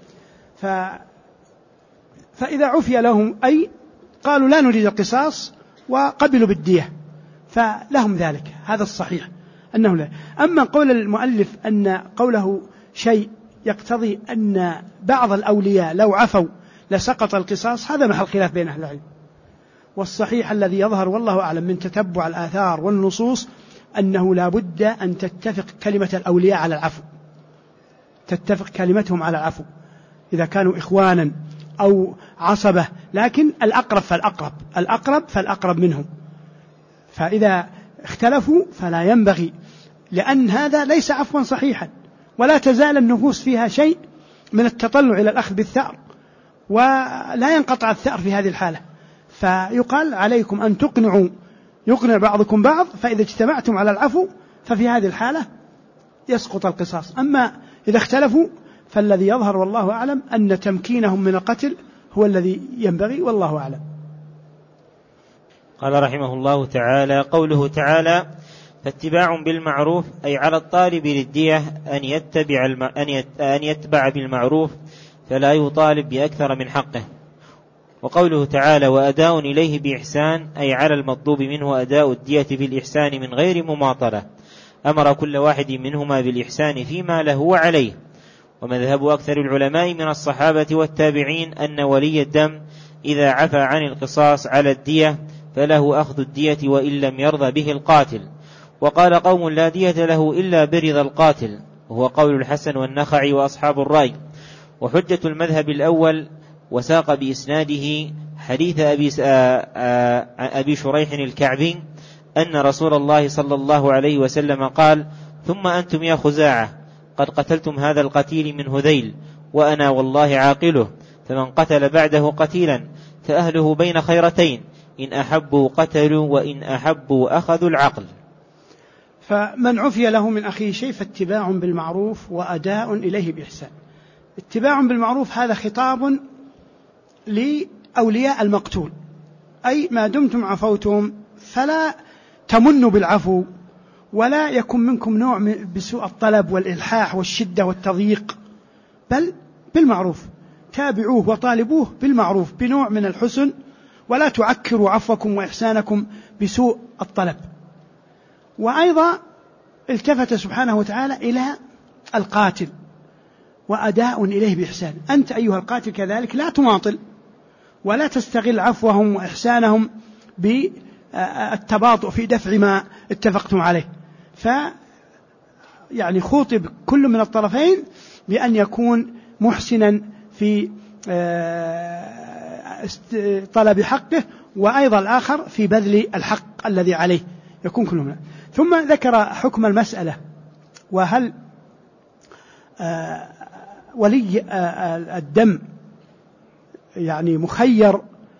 فإذا عفي لهم أي قالوا لا نريد القصاص وقبلوا بالدية فلهم ذلك، هذا الصحيح أنه لا. أما قول المؤلف أن قوله شيء يقتضي أن بعض الأولياء لو عفوا لسقط القصاص، هذا محل خلاف بين أهل العلم. والصحيح الذي يظهر والله أعلم من تتبع الآثار والنصوص أنه لا بد أن تتفق كلمة الأولياء على العفو، تتفق كلمتهم على العفو إذا كانوا إخوانا أو عصبة، لكن الأقرب فالأقرب منهم. فإذا اختلفوا فلا ينبغي، لأن هذا ليس عفوا صحيحا، ولا تزال النفوس فيها شيء من التطلع إلى الأخذ بالثأر، ولا ينقطع الثأر في هذه الحالة. فيقال عليكم أن يقنع بعضكم بعض، فإذا اجتمعتم على العفو ففي هذه الحالة يسقط القصاص. أما إذا اختلفوا فالذي يظهر والله أعلم أن تمكينهم من القتل هو الذي ينبغي، والله أعلم. قال رحمه الله تعالى: قوله تعالى: فاتباع بالمعروف أي على الطالب للدية أن يتبع بالمعروف فلا يطالب بأكثر من حقه. وقوله تعالى: وأداء إليه بإحسان أي على المطلوب منه أداء الدية بالإحسان من غير مماطلة، أمر كل واحد منهما بالإحسان فيما له وعليه. ومذهب أكثر العلماء من الصحابة والتابعين أن ولي الدم إذا عفى عن القصاص على الدية فله أخذ الدية وإن لم يرضى به القاتل. وقال قوم: لا دية له إلا برضا القاتل، وهو قول الحسن والنخعي وأصحاب الرأي. وحجة المذهب الأول وساق بإسناده حديث أبي شريح الكعبي أن رسول الله صلى الله عليه وسلم قال: ثم أنتم يا خزاعة قد قتلتم هذا القتيل من هذيل، وأنا والله عاقله، فمن قتل بعده قتيلا فأهله بين خيرتين، إن أحبوا قتلوا وإن أحبوا أخذوا العقل. فمن عفي له من أخيه شيء فاتباع بالمعروف وأداء إليه بإحسان. اتباع بالمعروف هذا خطاب لأولياء المقتول، أي ما دمتم عفوتم فلا تمنوا بالعفو، ولا يكن منكم نوع بسوء الطلب والإلحاح والشدة والتضييق، بل بالمعروف تابعوه وطالبوه بالمعروف بنوع من الحسن، ولا تعكروا عفوكم وإحسانكم بسوء الطلب. وأيضا التفت سبحانه وتعالى إلى القاتل وأداء إليه بإحسان. أنت أيها القاتل كذلك لا تماطل ولا تستغل عفوهم وإحسانهم بالتباطؤ في دفع ما اتفقتم عليه. يعني خوطب كل من الطرفين بأن يكون محسنا في طلب حقه، وأيضا الآخر في بذل الحق الذي عليه، يكون كل منه. ثم ذكر حكم المسألة، وهل ولي الدم يعني مخير،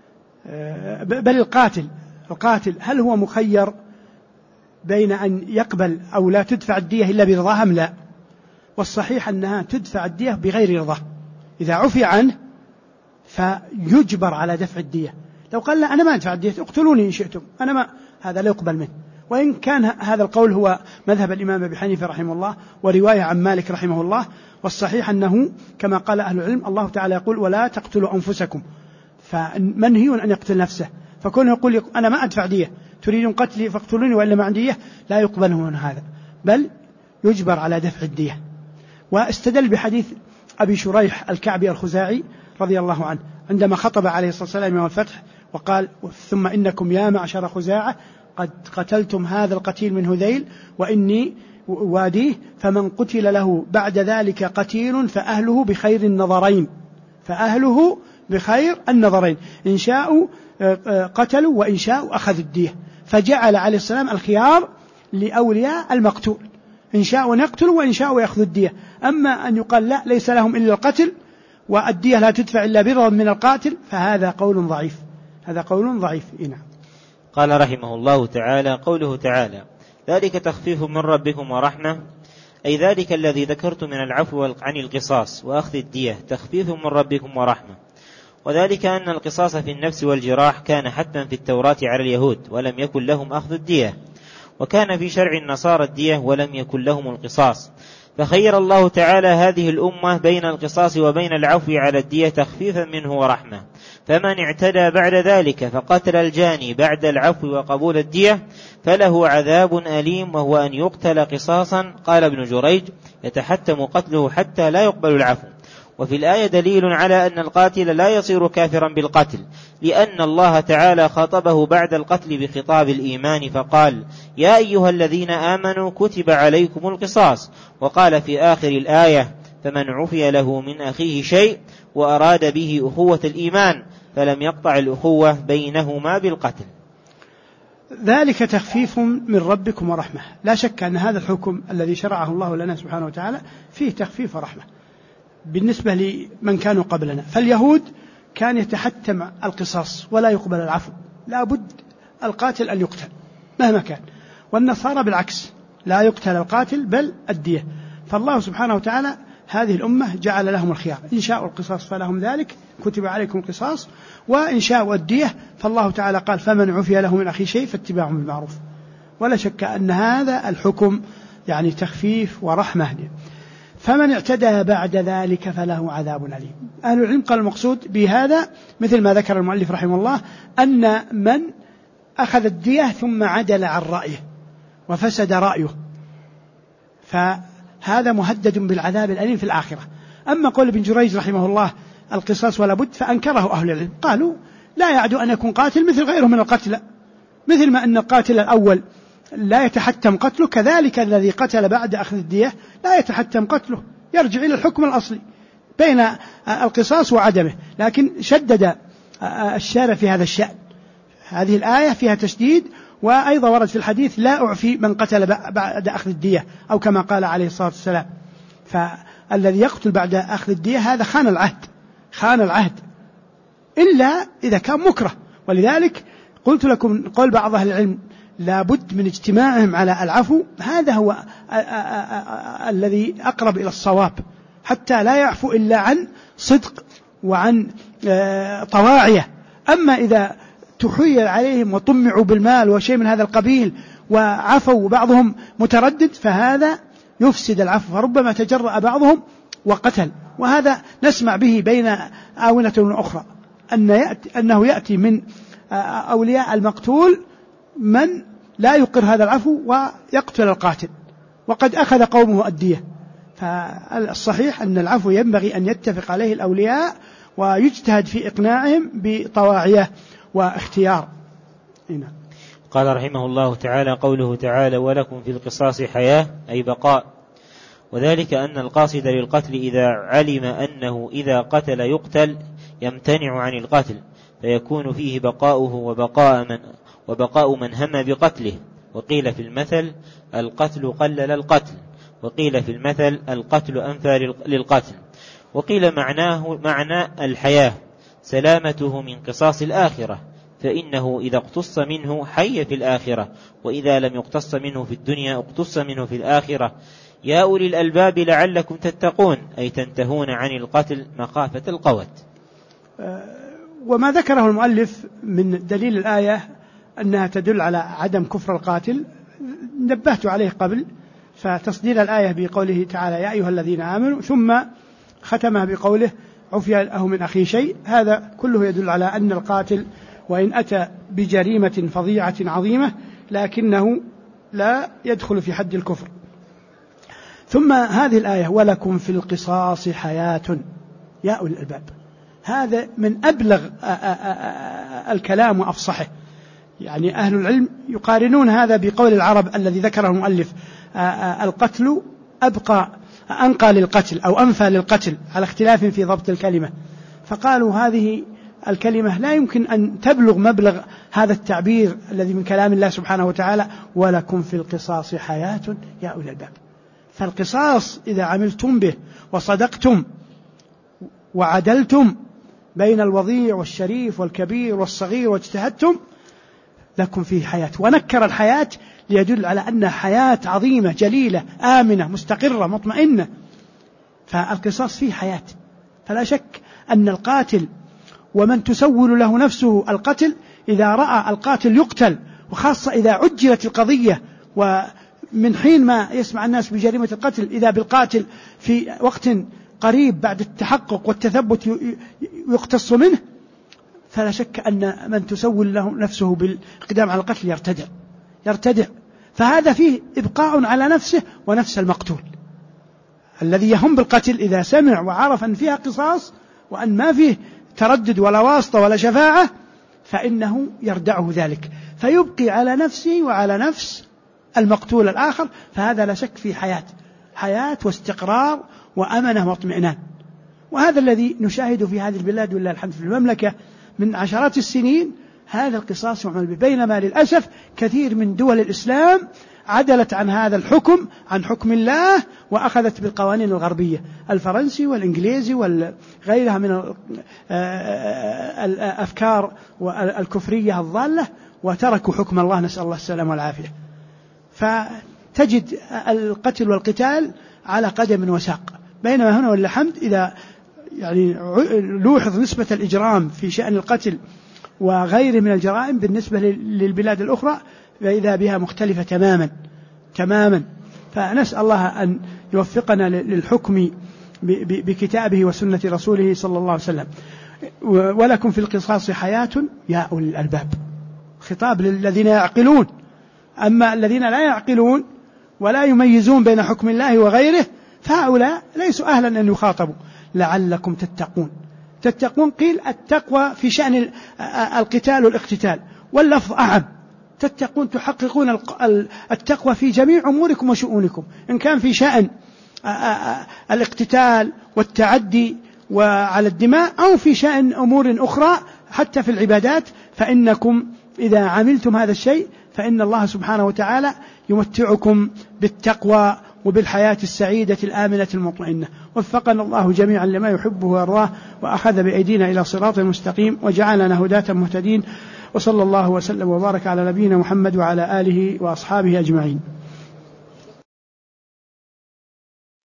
بل القاتل هل هو مخير بين أن يقبل أو لا تدفع الدية إلا برضاه أم لا؟ والصحيح أنها تدفع الدية بغير رضاه. إذا عفي عنه فيجبر على دفع الدية. لو قال لا أنا ما أدفع الدية، اقتلوني إن شئتم، أنا ما، هذا لا يقبل منه. وإن كان هذا القول هو مذهب الإمام أبي حنيفة رحمه الله ورواية عن مالك رحمه الله، والصحيح أنه كما قال أهل العلم الله تعالى يقول ولا تقتلوا أنفسكم، فمنهي أن يقتل نفسه، فكونه يقول أنا ما أدفع دية تريدون قتلي فاقتلوني وإلا ما عندي دية، لا يقبل من هذا، بل يجبر على دفع الدية. واستدل بحديث أبي شريح الكعبي الخزاعي رضي الله عنه عندما خطب عليه الصلاة والسلام يوم الفتح وقال ثم إنكم يا معشر خزاعة قد قتلتم هذا القتيل من هذيل وإني واديه، فمن قتل له بعد ذلك قتيل فأهله بخير النظرين، فأهله بخير النظرين، إن شاءوا قتلوا وإن شاءوا أخذ الدية. فجعل عليه السلام الخيار لأولياء المقتول، إن شاءوا يقتلوا وإن شاءوا يأخذوا الدية. أما أن يقال لا ليس لهم إلا القتل والدية لا تدفع إلا برضا من القاتل، فهذا قول ضعيف، هذا قول ضعيف. نعم. قال رحمه الله تعالى: قوله تعالى: ذلك تخفيف من ربكم ورحمة، أي ذلك الذي ذكرت من العفو عن القصاص وأخذ الدية تخفيف من ربكم ورحمة. وذلك أن القصاص في النفس والجراح كان حتما في التوراة على اليهود ولم يكن لهم أخذ الدية، وكان في شرع النصارى الدية ولم يكن لهم القصاص، فخير الله تعالى هذه الأمة بين القصاص وبين العفو على الدية تخفيفا منه ورحمة. فمن اعتدى بعد ذلك فقتل الجاني بعد العفو وقبول الدية فله عذاب أليم، وهو أن يقتل قصاصا. قال ابن جريج: يتحتم قتله حتى لا يقبل العفو. وفي الآية دليل على أن القاتل لا يصير كافرا بالقتل، لأن الله تعالى خاطبه بعد القتل بخطاب الإيمان فقال: يا أيها الذين آمنوا كتب عليكم القصاص. وقال في آخر الآية: فمن عفي له من أخيه شيء وأراد به أخوة الإيمان فلم يقطع الأخوة بينهما بالقتل. ذلك تخفيف من ربكم ورحمة. لا شك أن هذا الحكم الذي شرعه الله لنا سبحانه وتعالى فيه تخفيف ورحمة بالنسبة لمن كانوا قبلنا. فاليهود كان يتحتم القصاص ولا يقبل العفو، لا بد القاتل أن يقتل مهما كان. والنصارى بالعكس، لا يقتل القاتل بل الدية. فالله سبحانه وتعالى هذه الأمة جعل لهم الخيار، إن شاءوا القصاص فلهم ذلك كتب عليكم القصاص، وإن شاءوا الدية فالله تعالى قال: فمن عفي له من أخيه شيء فاتباع بالمعروف. ولا شك أن هذا الحكم يعني تخفيف ورحمة. فمن اعتدى بعد ذلك فله عذاب أليم. أهل العلم قال المقصود بهذا مثل ما ذكر المؤلف رحمه الله، أن من أخذ الدية ثم عدل عن رأيه وفسد رأيه فهذا مهدد بالعذاب الأليم في الآخرة. أما قول ابن جريج رحمه الله القصاص ولا بد، فأنكره أهل العلم، قالوا لا يعدو أن يكون قاتل مثل غيره من القتلى، مثل ما أن القاتل الأول لا يتحتم قتله، كذلك الذي قتل بعد أخذ الدية لا يتحتم قتله، يرجع إلى الحكم الأصلي بين القصاص وعدمه. لكن شدد الشارع في هذا الشأن، هذه الآية فيها تشديد. وأيضا ورد في الحديث: لا أعفي من قتل بعد أخذ الدية، أو كما قال عليه الصلاة والسلام. فالذي يقتل بعد أخذ الدية هذا خان العهد إلا إذا كان مكره. ولذلك قلت لكم قول بعض أهل العلم لا بد من اجتماعهم على العفو، هذا هو الذي أقرب إلى الصواب، حتى لا يعفو إلا عن صدق وعن طواعية. أما إذا تحيل عليهم وطمعوا بالمال وشيء من هذا القبيل وعفوا بعضهم متردد، فهذا يفسد العفو، فربما تجرأ بعضهم وقتل. وهذا نسمع به بين آونة أخرى، أنه يأتي من أولياء المقتول من لا يقر هذا العفو ويقتل القاتل وقد أخذ قومه الدية. فالصحيح أن العفو ينبغي أن يتفق عليه الأولياء ويجتهد في إقناعهم بطواعية واختيار. قال رحمه الله تعالى: قوله تعالى: ولكم في القصاص حياة، أي بقاء. وذلك أن القاصد للقتل إذا علم أنه إذا قتل يقتل يمتنع عن القتل، فيكون فيه بقاؤه وبقاء من هم بقتله. وقيل في المثل القتل قلل القتل، وقيل في المثل القتل أنفى للقتل. وقيل معنى الحياة سلامته من قصاص الآخرة، فإنه إذا اقتص منه حي في الآخرة، وإذا لم يقتص منه في الدنيا اقتص منه في الآخرة. يا أولي الألباب لعلكم تتقون، أي تنتهون عن القتل مخافة القوت. وما ذكره المؤلف من دليل الآية أنها تدل على عدم كفر القاتل نبهت عليه قبل، فتصدير الآية بقوله تعالى يا أيها الذين آمنوا، ثم ختمها بقوله عفي له من أخي شيء، هذا كله يدل على أن القاتل وإن أتى بجريمة فظيعة عظيمة لكنه لا يدخل في حد الكفر. ثم هذه الآية ولكم في القصاص حياة يا أولي الألباب، هذا من أبلغ الكلام وأفصحه. يعني أهل العلم يقارنون هذا بقول العرب الذي ذكره المؤلف القتل أنقى للقتل أو أنفى للقتل، على اختلاف في ضبط الكلمة، فقالوا هذه الكلمة لا يمكن أن تبلغ مبلغ هذا التعبير الذي من كلام الله سبحانه وتعالى ولكم في القصاص حياة يا أولي الألباب. فالقصاص إذا عملتم به وصدقتم وعدلتم بين الوضيع والشريف والكبير والصغير واجتهدتم لكم فيه حياة، ونكر الحياة ليدل على أنها حياة عظيمة جليلة آمنة مستقرة مطمئنة، فالقصاص فيه حياة. فلا شك أن القاتل ومن تسول له نفسه القتل إذا رأى القاتل يقتل، وخاصة إذا عجلت القضية ومن حين ما يسمع الناس بجريمة القتل إذا بالقاتل في وقت قريب بعد التحقق والتثبت يقتص منه، فلا شك أن من تسول له نفسه بالإقدام على القتل يرتدع. فهذا فيه إبقاء على نفسه ونفس المقتول. الذي يهم بالقتل إذا سمع وعرف أن فيها قصاص وأن ما فيه تردد ولا واسطة ولا شفاعة فإنه يردعه ذلك، فيبقي على نفسه وعلى نفس المقتول الآخر. فهذا لا شك فيه حياة واستقرار وأمنة واطمئنان. وهذا الذي نشاهد في هذه البلاد ولله الحمد في المملكة من عشرات السنين، هذا القصاص يعمل به، بينما للأسف كثير من دول الإسلام عدلت عن هذا الحكم عن حكم الله وأخذت بالقوانين الغربية الفرنسي والإنجليزي وغيرها من الأفكار الكفرية الضالة، وتركوا حكم الله، نسأل الله السلامة والعافية. فتجد القتل والقتال على قدم وساق، بينما هنا ولله الحمد إذا يعني لوحظ نسبة الإجرام في شأن القتل وغيره من الجرائم بالنسبة للبلاد الأخرى فإذا بها مختلفة تماما. فنسأل الله أن يوفقنا للحكم بكتابه وسنة رسوله صلى الله عليه وسلم. ولكم في القصاص حياة يا أولي الألباب، خطاب للذين يعقلون. أما الذين لا يعقلون ولا يميزون بين حكم الله وغيره فهؤلاء ليسوا أهلا أن يخاطبوا. لعلكم تتقون قيل التقوى في شأن القتال والاقتتال، واللفظ أعم. تتقون تحققون التقوى في جميع أموركم وشؤونكم، إن كان في شأن الاقتتال والتعدي وعلى الدماء أو في شأن أمور أخرى حتى في العبادات، فإنكم إذا عملتم هذا الشيء فإن الله سبحانه وتعالى يمتعكم بالتقوى وبالحياة السعيدة الآمنة المطمئنة. وفقنا الله جميعا لما يحبه ويرضاه، وأخذ بأيدينا إلى صراط مستقيم، وجعلنا هداة مهتدين. وصلى الله وسلم وبارك على نبينا محمد وعلى آله وأصحابه أجمعين.